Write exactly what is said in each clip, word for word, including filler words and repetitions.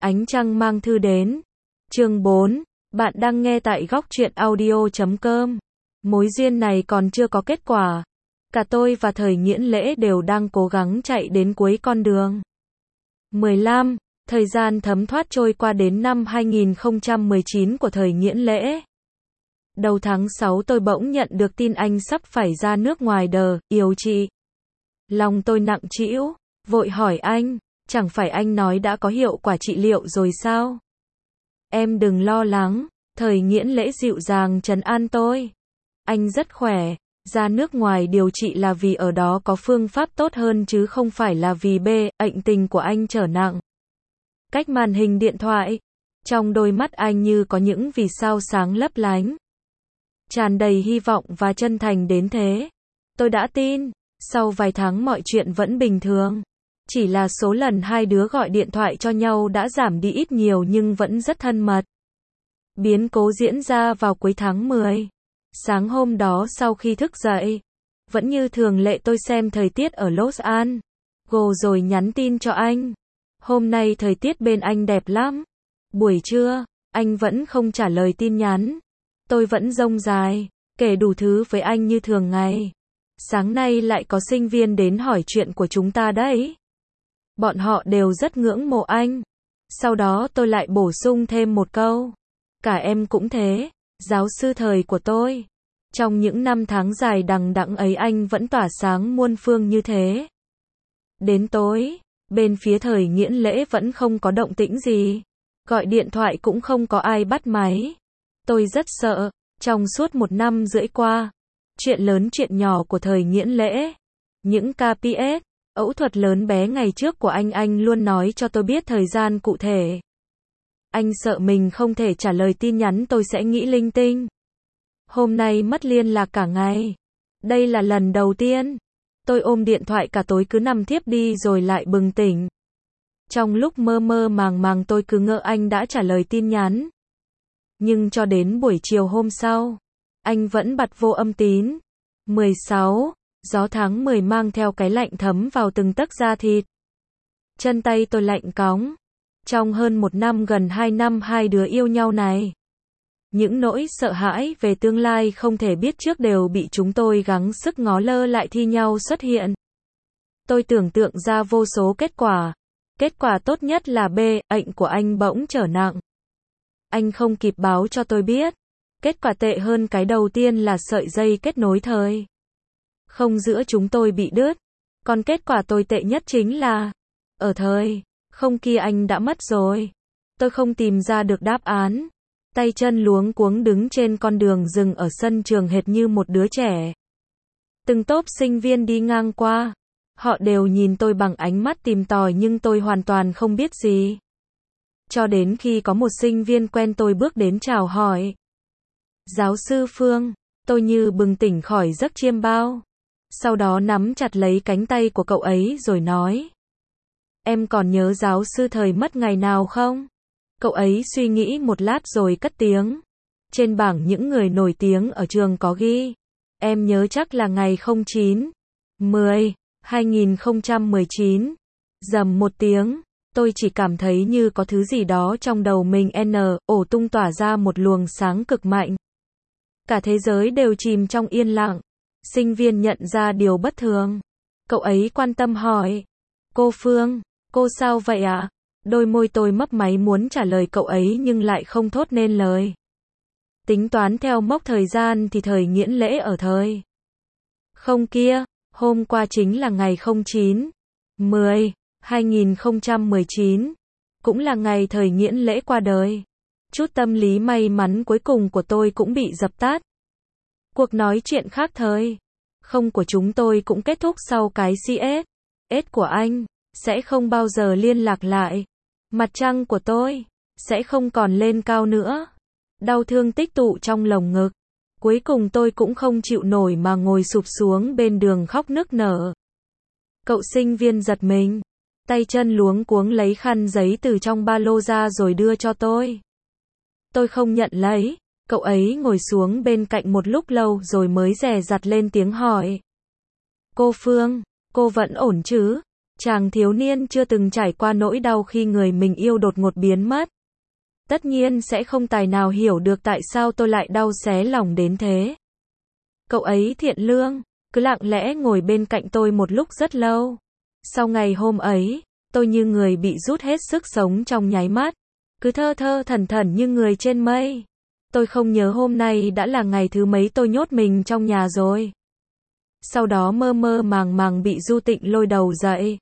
Ánh trăng mang thư đến. Chương bốn. Bạn đang nghe tại góc truyện audio chấm com. Mối duyên này còn chưa có kết quả. Cả tôi và Thời Nghiễn Lễ đều đang cố gắng chạy đến cuối con đường. mười lăm. Thời gian thấm thoát trôi qua đến năm hai nghìn không trăm mười chín của Thời Nghiễn Lễ. Đầu tháng sáu tôi bỗng nhận được tin anh sắp phải ra nước ngoài đờ, điều trị. Lòng tôi nặng trĩu, vội hỏi anh, chẳng phải anh nói đã có hiệu quả trị liệu rồi sao? Em đừng lo lắng, Thời Nghiễn Lễ dịu dàng trấn an tôi. Anh rất khỏe, ra nước ngoài điều trị là vì ở đó có phương pháp tốt hơn chứ không phải là vì bệnh tình của anh trở nặng. Cách màn hình điện thoại, trong đôi mắt anh như có những vì sao sáng lấp lánh. Tràn đầy hy vọng và chân thành đến thế. Tôi đã tin, sau vài tháng mọi chuyện vẫn bình thường. Chỉ là số lần hai đứa gọi điện thoại cho nhau đã giảm đi ít nhiều nhưng vẫn rất thân mật. Biến cố diễn ra vào cuối tháng mười. Sáng hôm đó sau khi thức dậy, vẫn như thường lệ tôi xem thời tiết ở Los Angeles rồi nhắn tin cho anh. Hôm nay thời tiết bên anh đẹp lắm. Buổi trưa, anh vẫn không trả lời tin nhắn. Tôi vẫn rông dài, kể đủ thứ với anh như thường ngày. Sáng nay lại có sinh viên đến hỏi chuyện của chúng ta đấy. Bọn họ đều rất ngưỡng mộ anh. Sau đó tôi lại bổ sung thêm một câu. Cả em cũng thế, giáo sư Thời của tôi. Trong những năm tháng dài đằng đẵng ấy anh vẫn tỏa sáng muôn phương như thế. Đến tối, bên phía Thời Nghiễn Lễ vẫn không có động tĩnh gì. Gọi điện thoại cũng không có ai bắt máy. Tôi rất sợ, trong suốt một năm rưỡi qua, chuyện lớn chuyện nhỏ của Thời Nghiễn Lễ, những ca pê ét, ẩu thuật lớn bé ngày trước của anh anh luôn nói cho tôi biết thời gian cụ thể. Anh sợ mình không thể trả lời tin nhắn tôi sẽ nghĩ linh tinh. Hôm nay mất liên lạc cả ngày. Đây là lần đầu tiên. Tôi ôm điện thoại cả tối cứ nằm thiếp đi rồi lại bừng tỉnh. Trong lúc mơ mơ màng màng tôi cứ ngỡ anh đã trả lời tin nhắn. Nhưng cho đến buổi chiều hôm sau, anh vẫn bật vô âm tín. mười sáu. Gió tháng mười mang theo cái lạnh thấm vào từng tấc da thịt. Chân tay tôi lạnh cóng. Trong hơn một năm gần hai năm hai đứa yêu nhau này, những nỗi sợ hãi về tương lai không thể biết trước đều bị chúng tôi gắng sức ngó lơ lại thi nhau xuất hiện. Tôi tưởng tượng ra vô số kết quả. Kết quả tốt nhất là bệnh của anh bỗng trở nặng. Anh không kịp báo cho tôi biết. Kết quả tệ hơn cái đầu tiên là sợi dây kết nối Thời không giữa chúng tôi bị đứt. Còn kết quả tồi tệ nhất chính là ở Thời không kia anh đã mất rồi. Tôi không tìm ra được đáp án. Tay chân luống cuống đứng trên con đường rừng ở sân trường hệt như một đứa trẻ. Từng tốp sinh viên đi ngang qua. Họ đều nhìn tôi bằng ánh mắt tìm tòi nhưng tôi hoàn toàn không biết gì. Cho đến khi có một sinh viên quen tôi bước đến chào hỏi. Giáo sư Phương, tôi như bừng tỉnh khỏi giấc chiêm bao. Sau đó nắm chặt lấy cánh tay của cậu ấy rồi nói. Em còn nhớ giáo sư Thời mất ngày nào không? Cậu ấy suy nghĩ một lát rồi cất tiếng. Trên bảng những người nổi tiếng ở trường có ghi. Em nhớ chắc là ngày chín, mười, hai nghìn không trăm mười chín. Rầm một tiếng, tôi chỉ cảm thấy như có thứ gì đó trong đầu mình n ổ tung tỏa ra một luồng sáng cực mạnh. Cả thế giới đều chìm trong yên lặng. Sinh viên nhận ra điều bất thường. Cậu ấy quan tâm hỏi. Cô Phương, cô sao vậy ạ? Đôi môi tôi mấp máy muốn trả lời cậu ấy nhưng lại không thốt nên lời. Tính toán theo mốc thời gian thì Thời Nghiễn Lễ ở Thời không kia, hôm qua chính là ngày chín, mười, hai nghìn không trăm mười chín, cũng là ngày Thời Nghiễn Lễ qua đời. Chút tâm lý may mắn cuối cùng của tôi cũng bị dập tắt. Cuộc nói chuyện khác Thời không của chúng tôi cũng kết thúc sau cái xê ét. S của anh sẽ không bao giờ liên lạc lại. Mặt trăng của tôi sẽ không còn lên cao nữa. Đau thương tích tụ trong lồng ngực. Cuối cùng tôi cũng không chịu nổi mà ngồi sụp xuống bên đường khóc nức nở. Cậu sinh viên giật mình. Tay chân luống cuống lấy khăn giấy từ trong ba lô ra rồi đưa cho tôi. Tôi không nhận lấy. Cậu ấy ngồi xuống bên cạnh một lúc lâu rồi mới dè dặt lên tiếng hỏi. Cô Phương, cô vẫn ổn chứ? Chàng thiếu niên chưa từng trải qua nỗi đau khi người mình yêu đột ngột biến mất. Tất nhiên sẽ không tài nào hiểu được tại sao tôi lại đau xé lòng đến thế. Cậu ấy thiện lương, cứ lặng lẽ ngồi bên cạnh tôi một lúc rất lâu. Sau ngày hôm ấy, tôi như người bị rút hết sức sống trong nháy mắt. Cứ thơ thơ thẩn thẩn như người trên mây. Tôi không nhớ hôm nay đã là ngày thứ mấy tôi nhốt mình trong nhà rồi. Sau đó mơ mơ màng màng bị Du Tịnh lôi đầu dậy.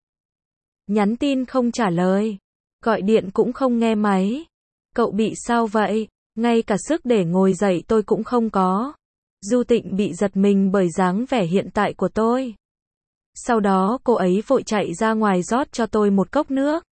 Nhắn tin không trả lời. Gọi điện cũng không nghe máy. Cậu bị sao vậy? Ngay cả sức để ngồi dậy tôi cũng không có. Du Tịnh bị giật mình bởi dáng vẻ hiện tại của tôi. Sau đó cô ấy vội chạy ra ngoài rót cho tôi một cốc nước.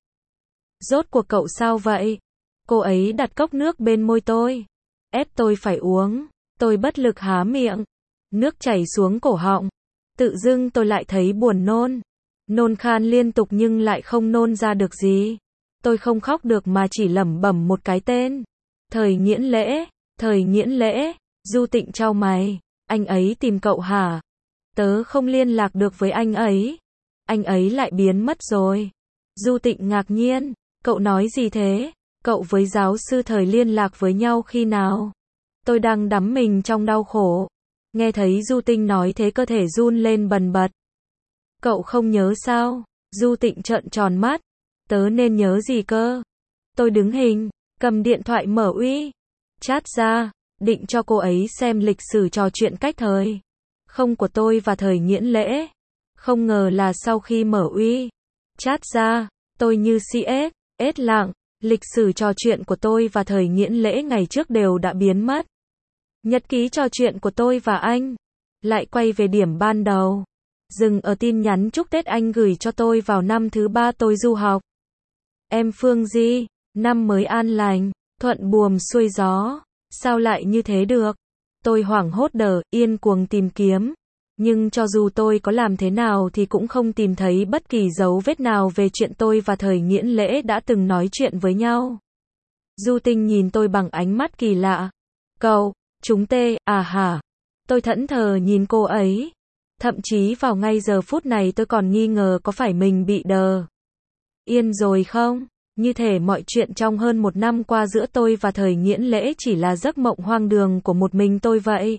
Rốt cuộc cậu sao vậy? Cô ấy đặt cốc nước bên môi tôi. Ép tôi phải uống. Tôi bất lực há miệng. Nước chảy xuống cổ họng. Tự dưng tôi lại thấy buồn nôn. Nôn khan liên tục nhưng lại không nôn ra được gì. Tôi không khóc được mà chỉ lẩm bẩm một cái tên. Thời Nghiễn Lễ, Thời Nghiễn Lễ. Du Tịnh chau mày. Anh ấy tìm cậu hả? Tớ không liên lạc được với anh ấy. Anh ấy lại biến mất rồi. Du Tịnh ngạc nhiên. Cậu nói gì thế? Cậu với giáo sư Thời liên lạc với nhau khi nào? Tôi đang đắm mình trong đau khổ. Nghe thấy Du Tịnh nói thế cơ thể run lên bần bật. Cậu không nhớ sao? Du Tịnh trợn tròn mắt. Tớ nên nhớ gì cơ? Tôi đứng hình, cầm điện thoại mở uy. Chat ra, định cho cô ấy xem lịch sử trò chuyện cách thời. Không của tôi và Thời Nghiễn Lễ. Không ngờ là sau khi mở uy. Chat ra, tôi như xê ét, ết lặng. Lịch sử trò chuyện của tôi và Thời Nghiễn Lễ ngày trước đều đã biến mất. Nhật ký trò chuyện của tôi và anh. Lại quay về điểm ban đầu. Dừng ở tin nhắn chúc Tết anh gửi cho tôi vào năm thứ ba tôi du học. Em Phương Di, năm mới an lành, thuận buồm xuôi gió. Sao lại như thế được? Tôi hoảng hốt đờ, yên cuồng tìm kiếm. Nhưng cho dù tôi có làm thế nào thì cũng không tìm thấy bất kỳ dấu vết nào về chuyện tôi và Thời Nghiễn Lễ đã từng nói chuyện với nhau. Du Tinh nhìn tôi bằng ánh mắt kỳ lạ. Cậu, chúng tê, à hả? Tôi thẫn thờ nhìn cô ấy. Thậm chí vào ngay giờ phút này tôi còn nghi ngờ có phải mình bị đờ. Yên rồi không? Như thể mọi chuyện trong hơn một năm qua giữa tôi và Thời Nghiễn Lễ chỉ là giấc mộng hoang đường của một mình tôi vậy.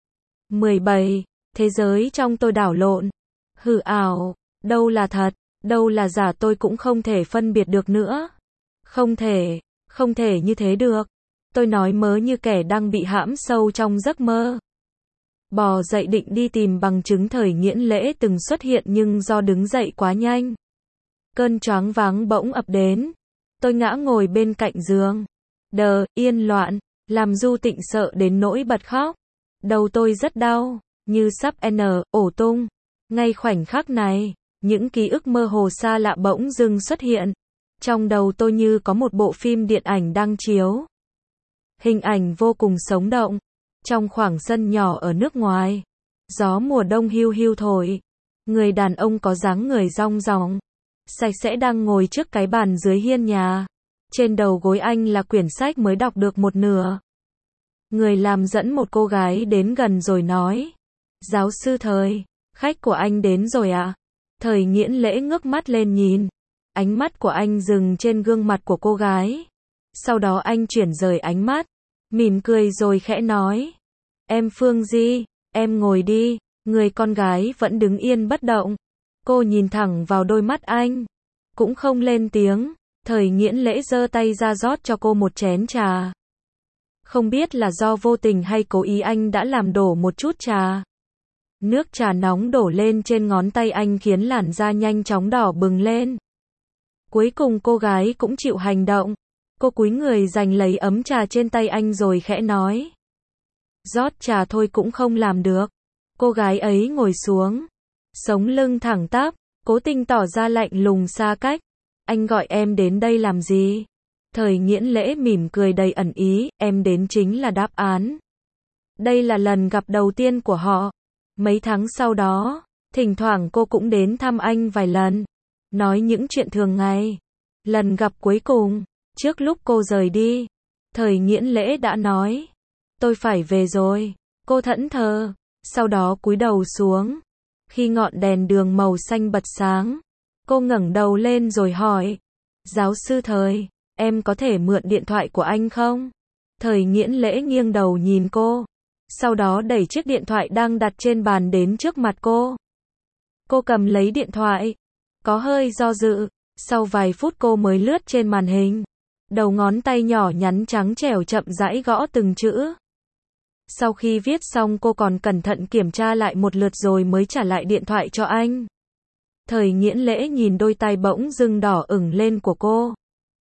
mười bảy. Thế giới trong tôi đảo lộn. Hư ảo. Đâu là thật, đâu là giả tôi cũng không thể phân biệt được nữa. Không thể, không thể như thế được. Tôi nói mớ như kẻ đang bị hãm sâu trong giấc mơ. Bò dậy định đi tìm bằng chứng Thời Nghiễn Lễ từng xuất hiện nhưng do đứng dậy quá nhanh. Cơn choáng váng bỗng ập đến. Tôi ngã ngồi bên cạnh giường. Đờ, yên loạn, làm Du Tịnh sợ đến nỗi bật khóc. Đầu tôi rất đau, như sắp n, ổ tung. Ngay khoảnh khắc này, những ký ức mơ hồ xa lạ bỗng dưng xuất hiện. Trong đầu tôi như có một bộ phim điện ảnh đang chiếu. Hình ảnh vô cùng sống động. Trong khoảng sân nhỏ ở nước ngoài, gió mùa đông hiu hiu thổi. Người đàn ông có dáng người rong ròng, sạch sẽ đang ngồi trước cái bàn dưới hiên nhà. Trên đầu gối anh là quyển sách mới đọc được một nửa. Người làm dẫn một cô gái đến gần rồi nói. Giáo sư Thời, khách của anh đến rồi ạ. À? Thời Nghiễn Lễ ngước mắt lên nhìn. Ánh mắt của anh dừng trên gương mặt của cô gái. Sau đó anh chuyển rời ánh mắt, mỉm cười rồi khẽ nói. Em Phương Di, em ngồi đi. Người con gái vẫn đứng yên bất động. Cô nhìn thẳng vào đôi mắt anh, cũng không lên tiếng. Thời Nghiễn Lễ giơ tay ra rót cho cô một chén trà. Không biết là do vô tình hay cố ý anh đã làm đổ một chút trà. Nước trà nóng đổ lên trên ngón tay anh khiến làn da nhanh chóng đỏ bừng lên. Cuối cùng cô gái cũng chịu hành động. Cô cúi người giành lấy ấm trà trên tay anh rồi khẽ nói. Rót trà thôi cũng không làm được. Cô gái ấy ngồi xuống, sống lưng thẳng tắp, cố tình tỏ ra lạnh lùng xa cách. Anh gọi em đến đây làm gì? Thời Nghiễn Lễ mỉm cười đầy ẩn ý, em đến chính là đáp án. Đây là lần gặp đầu tiên của họ. Mấy tháng sau đó, thỉnh thoảng cô cũng đến thăm anh vài lần, nói những chuyện thường ngày. Lần gặp cuối cùng, trước lúc cô rời đi, Thời Nghiễn Lễ đã nói, tôi phải về rồi. Cô thẫn thờ, sau đó cúi đầu xuống. Khi ngọn đèn đường màu xanh bật sáng, Cô ngẩng đầu lên rồi hỏi. Giáo sư Thời, em có thể mượn điện thoại của anh không? Thời Nghiễn Lễ nghiêng đầu nhìn cô. Sau đó đẩy chiếc điện thoại đang đặt trên bàn đến trước mặt cô. Cô cầm lấy điện thoại. Có hơi do dự. Sau vài phút cô mới lướt trên màn hình. Đầu ngón tay nhỏ nhắn trắng trẻo chậm rãi gõ từng chữ. Sau khi viết xong cô còn cẩn thận kiểm tra lại một lượt rồi mới trả lại điện thoại cho anh. Thời Nghiễn Lễ nhìn đôi tay bỗng dưng đỏ ửng lên của cô.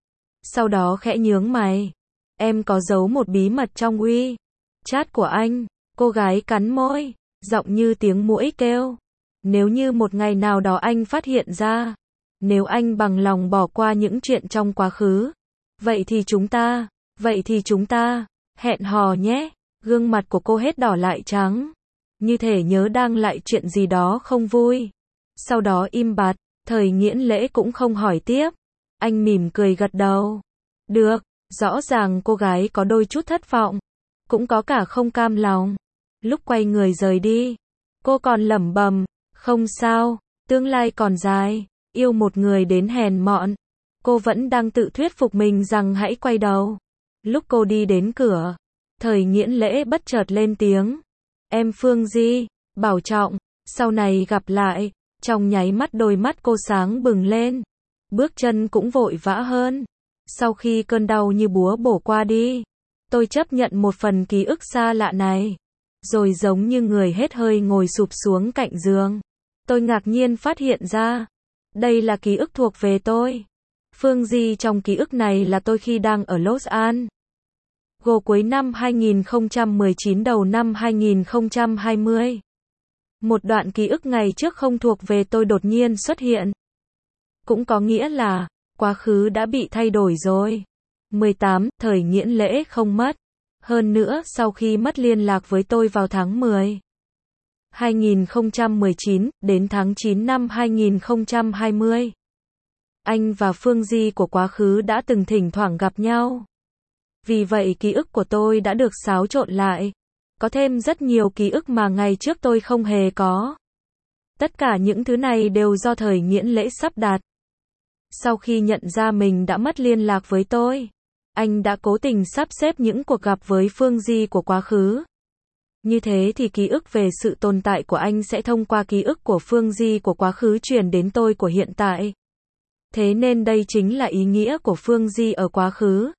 Sau đó khẽ nhướng mày. Em có giấu một bí mật trong uy chat của anh. Cô gái cắn môi, giọng như tiếng muỗi kêu. Nếu như một ngày nào đó anh phát hiện ra, nếu anh bằng lòng bỏ qua những chuyện trong quá khứ, vậy thì chúng ta, vậy thì chúng ta, hẹn hò nhé. Gương mặt của cô hết đỏ lại trắng, như thể nhớ đang lại chuyện gì đó không vui. Sau đó im bặt, Thời Nghiễn Lễ cũng không hỏi tiếp. Anh mỉm cười gật đầu. Được, rõ ràng cô gái có đôi chút thất vọng, cũng có cả không cam lòng. Lúc quay người rời đi, cô còn lẩm bẩm, không sao, tương lai còn dài, yêu một người đến hèn mọn. Cô vẫn đang tự thuyết phục mình rằng hãy quay đầu. Lúc cô đi đến cửa, Thời Nghiễn Lễ bất chợt lên tiếng. Em Phương Di, bảo trọng, sau này gặp lại. Trong nháy mắt đôi mắt cô sáng bừng lên. Bước chân cũng vội vã hơn. Sau khi cơn đau như búa bổ qua đi, tôi chấp nhận một phần ký ức xa lạ này. Rồi giống như người hết hơi ngồi sụp xuống cạnh giường. Tôi ngạc nhiên phát hiện ra, đây là ký ức thuộc về tôi. Phương Di trong ký ức này là tôi khi đang ở Los Angeles. Gồ cuối năm hai nghìn không trăm mười chín đầu năm hai nghìn không trăm hai mươi. Một đoạn ký ức ngày trước không thuộc về tôi đột nhiên xuất hiện. Cũng có nghĩa là, quá khứ đã bị thay đổi rồi. mười tám, Thời Nghiễn Lễ không mất. Hơn nữa, sau khi mất liên lạc với tôi vào tháng mười. hai nghìn không trăm mười chín, đến tháng chín năm hai nghìn không trăm hai mươi. Anh và Phương Di của quá khứ đã từng thỉnh thoảng gặp nhau. Vì vậy ký ức của tôi đã được xáo trộn lại. Có thêm rất nhiều ký ức mà ngày trước tôi không hề có. Tất cả những thứ này đều do Thời Nghiễn Lễ sắp đặt. Sau khi nhận ra mình đã mất liên lạc với tôi, anh đã cố tình sắp xếp những cuộc gặp với Phương Di của quá khứ. Như thế thì ký ức về sự tồn tại của anh sẽ thông qua ký ức của Phương Di của quá khứ truyền đến tôi của hiện tại. Thế nên đây chính là ý nghĩa của Phương Di ở quá khứ.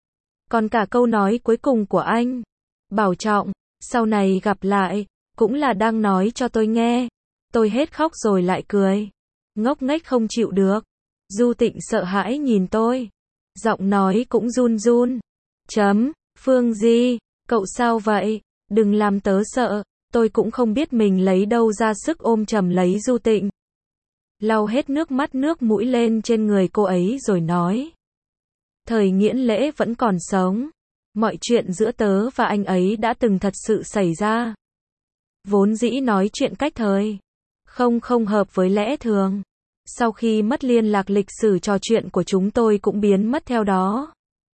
Còn cả câu nói cuối cùng của anh, bảo trọng, sau này gặp lại, cũng là đang nói cho tôi nghe. Tôi hết khóc rồi lại cười. Ngốc nghếch không chịu được. Du Tịnh sợ hãi nhìn tôi. Giọng nói cũng run run. Chấm, Phương Di, cậu sao vậy? Đừng làm tớ sợ. Tôi cũng không biết mình lấy đâu ra sức ôm chầm lấy Du Tịnh. Lau hết nước mắt nước mũi lên trên người cô ấy rồi nói. Thời Nghiễn Lễ vẫn còn sống. Mọi chuyện giữa tớ và anh ấy đã từng thật sự xảy ra. Vốn dĩ nói chuyện cách thời không không hợp với lẽ thường. Sau khi mất liên lạc lịch sử trò chuyện của chúng tôi cũng biến mất theo đó.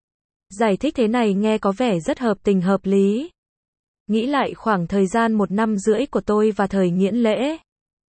Giải thích thế này nghe có vẻ rất hợp tình hợp lý. Nghĩ lại khoảng thời gian một năm rưỡi của tôi và Thời Nghiễn Lễ.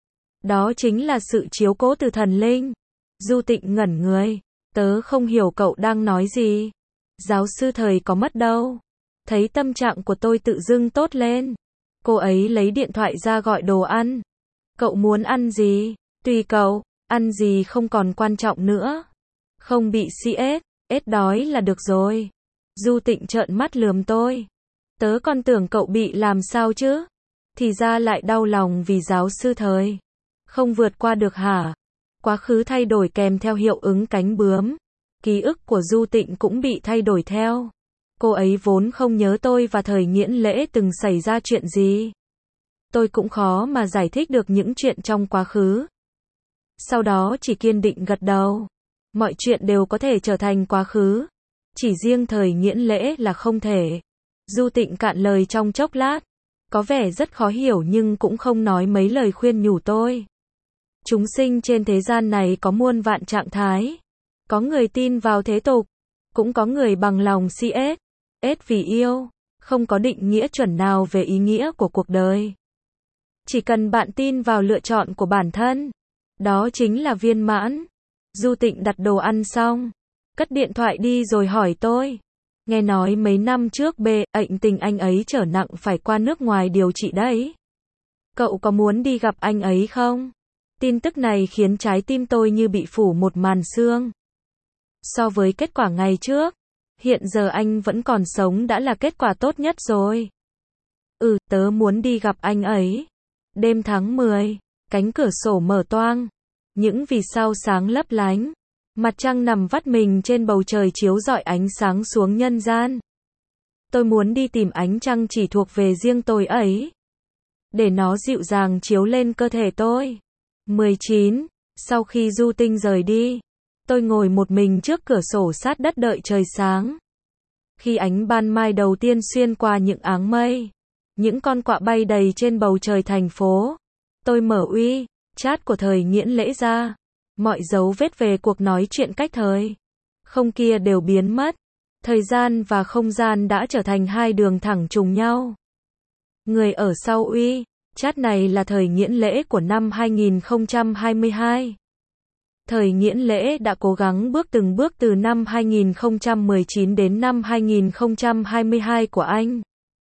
Đó chính là sự chiếu cố từ thần linh. Du Tịnh ngẩn người. Tớ không hiểu cậu đang nói gì. Giáo sư Thời có mất đâu. Thấy tâm trạng của tôi tự dưng tốt lên. Cô ấy lấy điện thoại ra gọi đồ ăn. Cậu muốn ăn gì? Tùy cậu, ăn gì không còn quan trọng nữa. Không bị xê ét, ết đói là được rồi. Du Tịnh trợn mắt lườm tôi. Tớ còn tưởng cậu bị làm sao chứ? Thì ra lại đau lòng vì giáo sư Thời không vượt qua được hả? Quá khứ thay đổi kèm theo hiệu ứng cánh bướm. Ký ức của Du Tịnh cũng bị thay đổi theo. Cô ấy vốn không nhớ tôi và Thời Nghiễn Lễ từng xảy ra chuyện gì. Tôi cũng khó mà giải thích được những chuyện trong quá khứ. Sau đó chỉ kiên định gật đầu. Mọi chuyện đều có thể trở thành quá khứ. Chỉ riêng Thời Nghiễn Lễ là không thể. Du Tịnh cạn lời trong chốc lát. Có vẻ rất khó hiểu nhưng cũng không nói mấy lời khuyên nhủ tôi. Chúng sinh trên thế gian này có muôn vạn trạng thái. Có người tin vào thế tục. Cũng có người bằng lòng xê ét. ét vì yêu. Không có định nghĩa chuẩn nào về ý nghĩa của cuộc đời. Chỉ cần bạn tin vào lựa chọn của bản thân. Đó chính là viên mãn. Du Tịnh đặt đồ ăn xong, cất điện thoại đi rồi hỏi tôi. Nghe nói mấy năm trước bê ệnh tình anh ấy trở nặng phải qua nước ngoài điều trị đấy. Cậu có muốn đi gặp anh ấy không? Tin tức này khiến trái tim tôi như bị phủ một màn sương. So với kết quả ngày trước, hiện giờ anh vẫn còn sống đã là kết quả tốt nhất rồi. Ừ, tớ muốn đi gặp anh ấy. Đêm tháng mười, cánh cửa sổ mở toang, những vì sao sáng lấp lánh. Mặt trăng nằm vắt mình trên bầu trời chiếu rọi ánh sáng xuống nhân gian. Tôi muốn đi tìm ánh trăng chỉ thuộc về riêng tôi ấy, để nó dịu dàng chiếu lên cơ thể tôi. mười chín. Sau khi Du Tinh rời đi, tôi ngồi một mình trước cửa sổ sát đất đợi trời sáng. Khi ánh ban mai đầu tiên xuyên qua những áng mây, những con quạ bay đầy trên bầu trời thành phố, tôi mở uy chat của Thời Nghiễn Lễ ra. Mọi dấu vết về cuộc nói chuyện cách thời không kia đều biến mất. Thời gian và không gian đã trở thành hai đường thẳng trùng nhau. Người ở sau uy chat này là Thời Nghiễn Lễ của năm hai nghìn không trăm hai mươi hai. Thời Nghiễn Lễ đã cố gắng bước từng bước từ năm hai nghìn không trăm mười chín đến năm hai nghìn không trăm hai mươi hai của anh.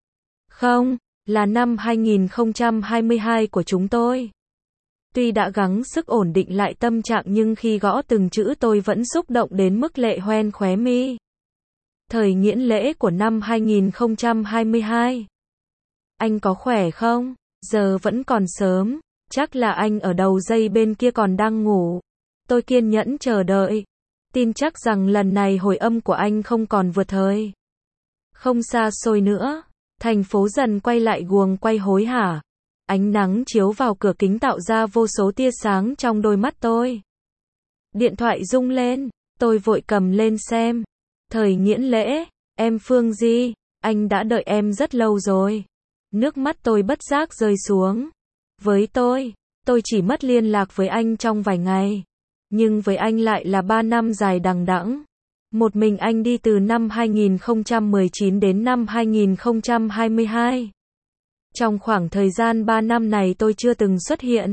Không, là năm hai nghìn không trăm hai mươi hai của chúng tôi. Tuy đã gắng sức ổn định lại tâm trạng nhưng khi gõ từng chữ tôi vẫn xúc động đến mức lệ hoen khóe mi. Thời Nghiễn Lễ của năm hai nghìn không trăm hai mươi hai. Anh có khỏe không? Giờ vẫn còn sớm, chắc là anh ở đầu dây bên kia còn đang ngủ. Tôi kiên nhẫn chờ đợi, tin chắc rằng lần này hồi âm của anh không còn vượt thời không xa xôi nữa. Thành phố dần quay lại guồng quay hối hả. Ánh nắng chiếu vào cửa kính tạo ra vô số tia sáng trong đôi mắt tôi. Điện thoại rung lên, tôi vội cầm lên xem. Thời Nghiễn Lễ, em Phương Di, anh đã đợi em rất lâu rồi. Nước mắt tôi bất giác rơi xuống. Với tôi, tôi chỉ mất liên lạc với anh trong vài ngày. Nhưng với anh lại là ba năm dài đằng đẵng. Một mình anh đi từ năm hai nghìn không trăm mười chín đến năm hai nghìn không trăm hai mươi hai. Trong khoảng thời gian ba năm này tôi chưa từng xuất hiện.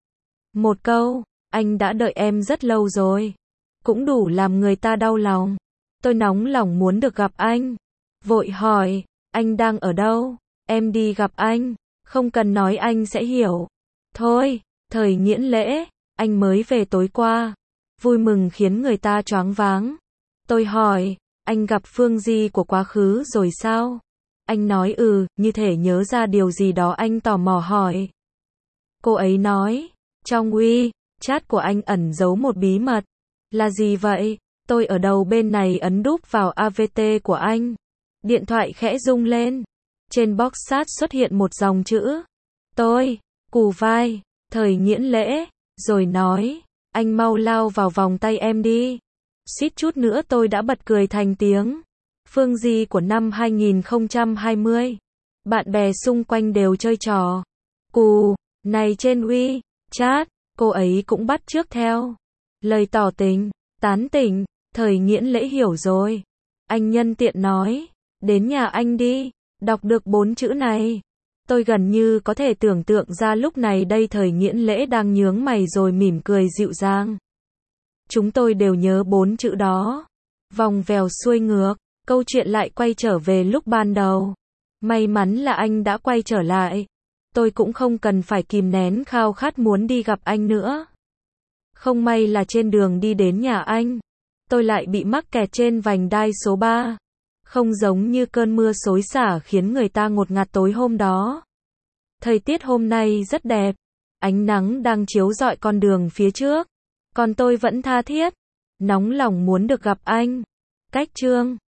Một câu, anh đã đợi em rất lâu rồi, cũng đủ làm người ta đau lòng. Tôi nóng lòng muốn được gặp anh. Vội hỏi, anh đang ở đâu? Em đi gặp anh. Không cần nói anh sẽ hiểu. Thôi, Thời Nghiễn Lễ, anh mới về tối qua. Vui mừng khiến người ta choáng váng. Tôi hỏi, anh gặp Phương Di của quá khứ rồi sao? Anh nói ừ, như thể nhớ ra điều gì đó anh tò mò hỏi. Cô ấy nói, trong uy chat của anh ẩn giấu một bí mật. Là gì vậy? Tôi ở đầu bên này ấn đúp vào a vê tê của anh. Điện thoại khẽ rung lên. Trên box chat xuất hiện một dòng chữ. Tôi, cù vai, Thời Nghiễn Lễ, rồi nói, anh mau lao vào vòng tay em đi. Suýt chút nữa tôi đã bật cười thành tiếng. Phương Di của năm hai nghìn không trăm hai mươi. Bạn bè xung quanh đều chơi trò cù này trên uy chat, cô ấy cũng bắt chước theo. Lời tỏ tình, tán tỉnh, Thời Nghiễn Lễ hiểu rồi. Anh nhân tiện nói, đến nhà anh đi. Đọc được bốn chữ này, tôi gần như có thể tưởng tượng ra lúc này đây Thời Nghiễn Lễ đang nhướng mày rồi mỉm cười dịu dàng. Chúng tôi đều nhớ bốn chữ đó. Vòng vèo xuôi ngược, câu chuyện lại quay trở về lúc ban đầu. May mắn là anh đã quay trở lại. Tôi cũng không cần phải kìm nén khao khát muốn đi gặp anh nữa. Không may là trên đường đi đến nhà anh, tôi lại bị mắc kẹt trên vành đai số ba. Không giống như cơn mưa xối xả khiến người ta ngột ngạt tối hôm đó. Thời tiết hôm nay rất đẹp. Ánh nắng đang chiếu rọi con đường phía trước. Còn tôi vẫn tha thiết, nóng lòng muốn được gặp anh. Cách chương